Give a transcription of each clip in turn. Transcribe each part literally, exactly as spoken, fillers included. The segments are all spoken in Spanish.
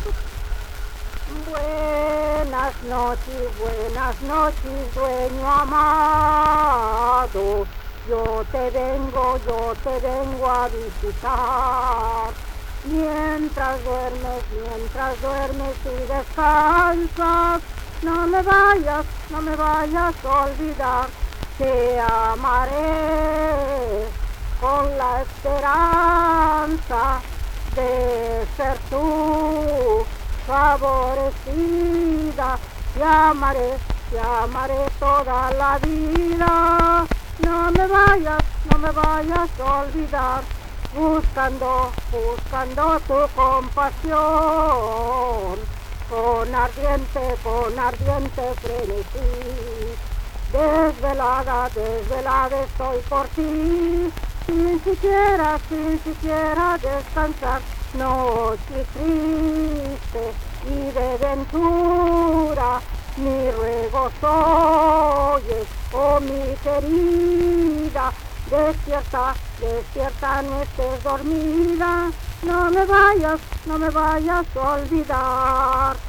Buenas noches, buenas noches, dueño amado. Yo te vengo, yo te vengo a visitar. Mientras duermes, mientras duermes y descansas, no me vayas, no me vayas a olvidar. Te amaré con la esperanza de ser tú favorecida. Te amaré, te amaré toda la vida. No me vayas, no me vayas a olvidar. Buscando, buscando tu compasión, con ardiente, con ardiente frenesí. Desvelada, desvelada estoy por ti, sin siquiera, sin siquiera descansar. Noche triste y de ventura, mi ruego oyes, oh mi querida. Despierta, despierta, no estés dormida. No me vayas, no me vayas a olvidar.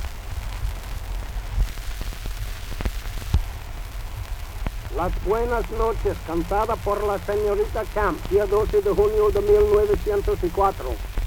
Las buenas noches, cantada por la señorita Camp, día doce de junio de mil novecientos cuatro.